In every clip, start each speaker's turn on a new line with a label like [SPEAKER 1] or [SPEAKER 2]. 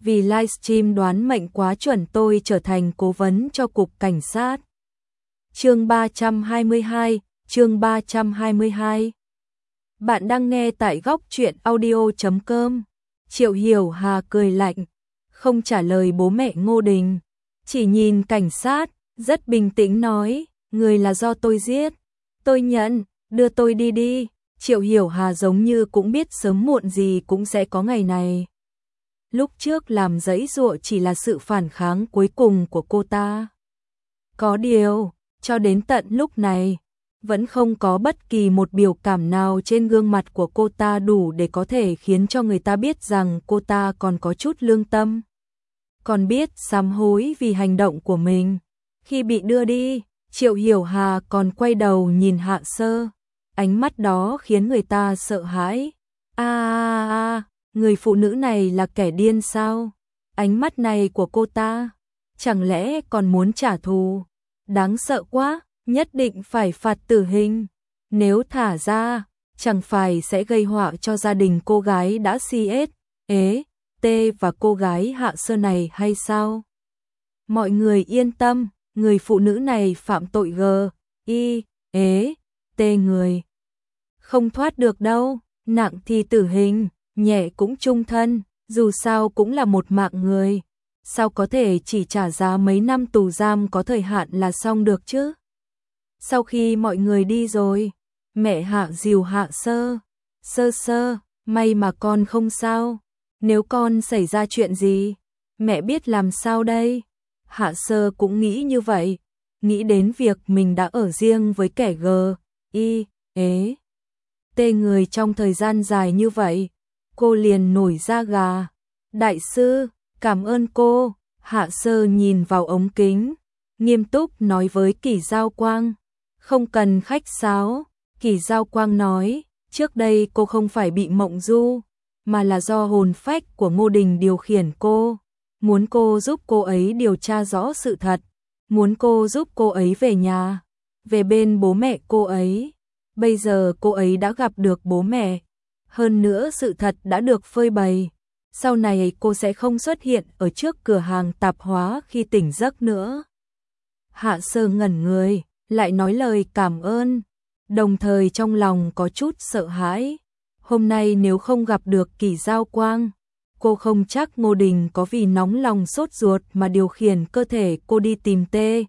[SPEAKER 1] vì livestream đoán mệnh quá chuẩn tôi trở thành cố vấn cho cục cảnh sát. Chương 322, chương 322. Bạn đang nghe tại góc truyện audio.com. Triệu Hiểu Hà cười lạnh, không trả lời bố mẹ Ngô Đình, chỉ nhìn cảnh sát, rất bình tĩnh nói, người là do tôi giết, tôi nhận, đưa tôi đi đi. Triệu Hiểu Hà giống như cũng biết sớm muộn gì cũng sẽ có ngày này. Lúc trước làm giãy giụa chỉ là sự phản kháng cuối cùng của cô ta. Có điều, cho đến tận lúc này, vẫn không có bất kỳ một biểu cảm nào trên gương mặt của cô ta đủ để có thể khiến cho người ta biết rằng cô ta còn có chút lương tâm. Còn biết sám hối vì hành động của mình. Khi bị đưa đi, Triệu Hiểu Hà còn quay đầu nhìn Hạ Sơ. Ánh mắt đó khiến người ta sợ hãi. Người phụ nữ này là kẻ điên sao? Ánh mắt này của cô ta, chẳng lẽ còn muốn trả thù? Đáng sợ quá, nhất định phải phạt tử hình. Nếu thả ra, chẳng phải sẽ gây họa cho gia đình cô gái đã T và cô gái Hạ Sơ này hay sao? Mọi người yên tâm, người phụ nữ này phạm tội T người. Không thoát được đâu, nặng thì tử hình, nhẹ cũng chung thân, dù sao cũng là một mạng người. Sao có thể chỉ trả giá mấy năm tù giam có thời hạn là xong được chứ? Sau khi mọi người đi rồi, mẹ Hạ dìu Hạ Sơ, Sơ, may mà con không sao, nếu con xảy ra chuyện gì, mẹ biết làm sao đây? Hạ Sơ cũng nghĩ như vậy, nghĩ đến việc mình đã ở riêng với kẻ T người trong thời gian dài như vậy, cô liền nổi da gà. Đại sư, cảm ơn cô. Hạ Sơ nhìn vào ống kính, nghiêm túc nói với Kỷ Giao Quang. Không cần khách sáo, Kỷ Giao Quang nói, trước đây cô không phải bị mộng du, mà là do hồn phách của Ngô Đình điều khiển cô, muốn cô giúp cô ấy điều tra rõ sự thật, muốn cô giúp cô ấy về nhà, về bên bố mẹ cô ấy. Bây giờ cô ấy đã gặp được bố mẹ, hơn nữa sự thật đã được phơi bày. Sau này cô sẽ không xuất hiện ở trước cửa hàng tạp hóa khi tỉnh giấc nữa. Hạ Sơ ngẩn người, lại nói lời cảm ơn, đồng thời trong lòng có chút sợ hãi. Hôm nay nếu không gặp được Kỷ Giao Quang, cô không chắc Ngô Đình có vì nóng lòng sốt ruột mà điều khiển cơ thể cô đi tìm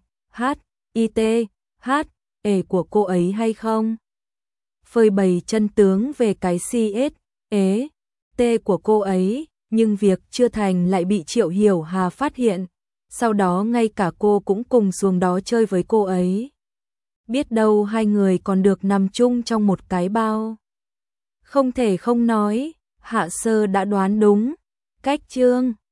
[SPEAKER 1] của cô ấy hay không. Phơi bày chân tướng về cái T của cô ấy, nhưng việc chưa thành lại bị Triệu Hiểu Hà phát hiện. Sau đó ngay cả cô cũng cùng xuống đó chơi với cô ấy. Biết đâu hai người còn được nằm chung trong một cái bao. Không thể không nói, Hạ Sơ đã đoán đúng. Cách chương